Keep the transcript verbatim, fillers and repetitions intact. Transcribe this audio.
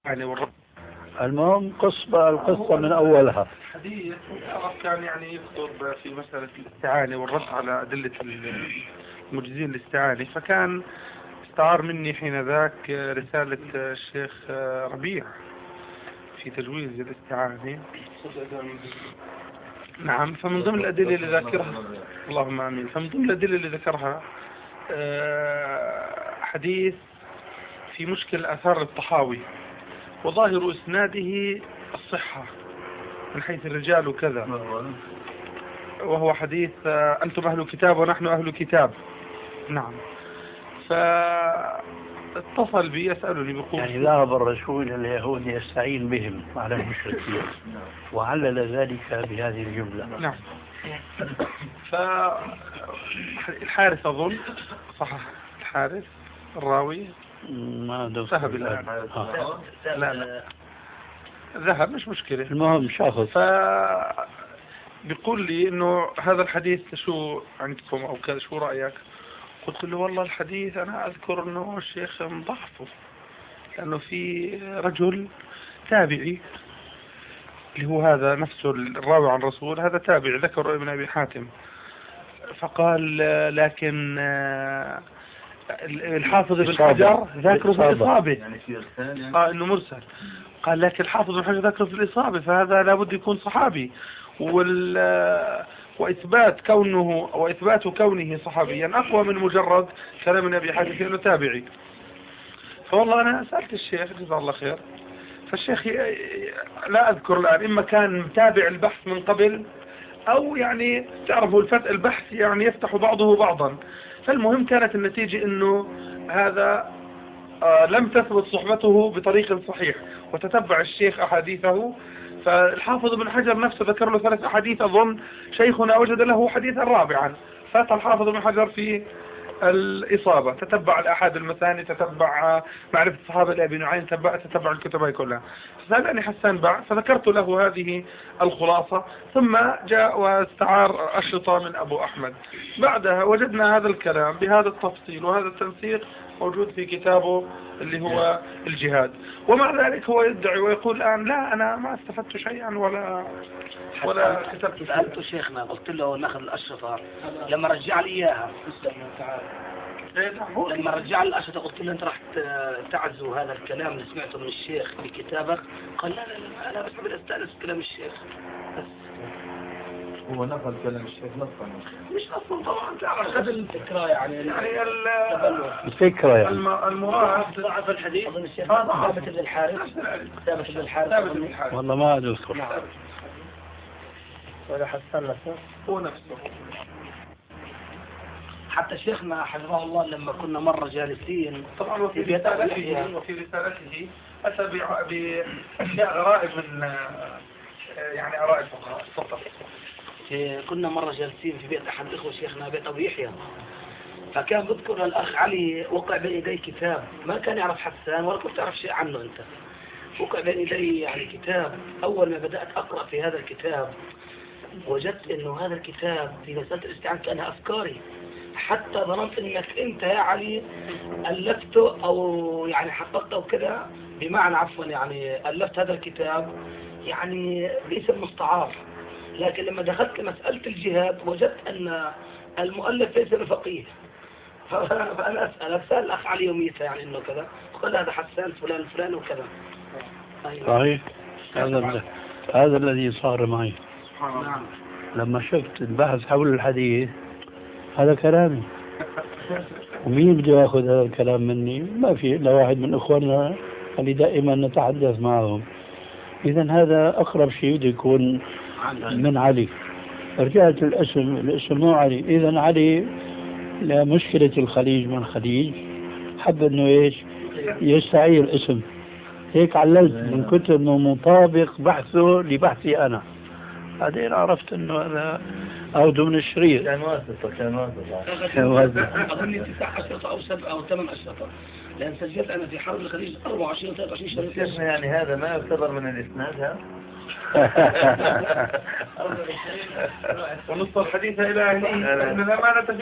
يعني والرد. المهم قص بقى القصة من أولها. حديث كان يعني يخطب في مسألة الاستعانة والرد على أدلة المجزين الاستعانة، فكان استعار مني حين ذاك رسالة الشيخ ربيع في تجويز الاستعانة. نعم، فمن ضمن الأدلة اللي ذكرها اللهم آمين فمن ضمن الأدلة اللي ذكرها حديث في مشكل آثار الطحاوي وظاهر إسناده الصحة من حيث الرجال وكذا، وهو حديث أنتم أهل كتاب ونحن أهل كتاب. نعم، فاتصل بي يسألني بقول يعني ذهب الرسول إلى اليهود يستعين بهم على المشركين وعلل ذلك بهذه الجملة. نعم، فالحارث أظن صح، الحارث الراوي ما ذهب الآن. آه. لا لا ذهب مش مشكلة، المهم شاخص. ف بيقول لي إنه هذا الحديث شو عندكم أو كذا، شو رأيك؟ قلت له والله الحديث أنا أذكر إنه الشيخ مضعفه، لأنه في رجل تابعي اللي هو هذا نفسه الراوي عن الرسول، هذا تابعي ذكر ابن أبي حاتم، فقال لكن الحافظ ابن حجر ذكره في الإصابة، يعني في إرسال آه إنه مرسل. قال لكن الحافظ ابن حجر ذكره في الإصابة، فهذا لابد يكون صحابي، وال وإثبات كونه وإثبات كونه صحابيا أقوى من مجرد كلام النبي حديث إنه تابعي. فوالله أنا سألت الشيخ جزاه الله خير، فالشيخ لا أذكر الآن إما كان متابع البحث من قبل أو يعني تعرفوا الفتح البحث يعني يفتح بعضه بعضا. فالمهم كانت النتيجة إنه هذا آه لم تثبت صحبته بطريق صحيح، وتتبع الشيخ أحاديثه. فالحافظ ابن حجر نفسه ذكر له ثلاث أحاديث، أظن شيخنا وجد له حديثا رابعا، فات الحافظ ابن حجر في الإصابة تتبع الأحاد المثاني، تتبع معرفة الصحابة لأبي نعيم، تتبع تتبع الكتب كلها. فسألني حسان باع فذكرت له هذه الخلاصة، ثم جاء واستعار أشرطة من أبو أحمد. بعدها وجدنا هذا الكلام بهذا التفصيل وهذا التنسيق موجود في كتابه اللي هو الجهاد. ومع ذلك هو يدعي ويقول الآن لا أنا ما استفدت شيئا ولا ولا كتبت شيئا. سألت شيخنا قلت له ناخذ الأشرطة، لما رجع لي إياها لما رجع لي الأشرطة قلت له أنت راح تعزو هذا الكلام اللي سمعته من الشيخ في كتابك؟ قال لا لا لا أنا بس بدي أستأنس كلام الشيخ بس. هو نقل كلام الشيخ نصا، مش نصا طبعا، تعرف هذا الفكرة يعني يعني الفكرة يعني المراد ضعف الحديث. أظن الشيخ ثابت بن الحارث ثابت بن الحارث والله ما أذكر. نعم. ولا حسن نفسه هو نفسه. حتى شيخنا حفظه الله لما كنا مرة جالسين طبعا وفي رسالته وفي رسالته أتى بأشياء غرائب من يعني آراء الفقهاء. فقط كنا مرة جالسين في بيت أحد الإخوة شيخنا بيت أبو يحيى، فكان بذكر الأخ علي وقع بين يدي كتاب، ما كان يعرف حسان ولا كنت تعرف شيء عنه أنت. وقع بين يدي يعني كتاب، أول ما بدأت أقرأ في هذا الكتاب وجدت إنه هذا الكتاب في مسألة الاستعانة كأنها أفكاري، حتى ظننت إنك أنت يا علي ألفته أو يعني حققته كذا، بمعنى عفوا يعني ألفت هذا الكتاب يعني باسم مستعار. لكن لما دخلت لمسألة الجهاد وجدت أن المؤلف ليس بفقيه، فأنا أسأل أسأل الأخ علي يوميتها يعني إنه كذا، وقال هذا حسان فلان فلان وكذا. صحيح، هذا هذا الذي صار معي. نعم. لما شفت البحث حول الحديث هذا كلامي، ومين بده ياخذ هذا الكلام مني؟ ما في إلا واحد من إخواننا اللي دائما نتحدث معهم. إذا هذا أقرب شيء بده يكون من علي. رجعت الاسم الاسم مو علي، إذا علي لمشكلة الخليج من الخليج حب إنه إيش يستعير الاسم، هيك عللت من كتر إنه مطابق بحثه لبحثي أنا. بعدين عرفت إنه هذا أخذه من الشريط. كان واسطة كان واسطة كان واسطة أظني تسع أشرطة أو سبع أو ثمان أشرطة، لأن سجلت أنا في حرب الخليج أربعة وعشرين ثلاثة وعشرين شريط. يعني هذا ما يعتبر من الإسناد ها؟ ونص الحديث إلى أهله.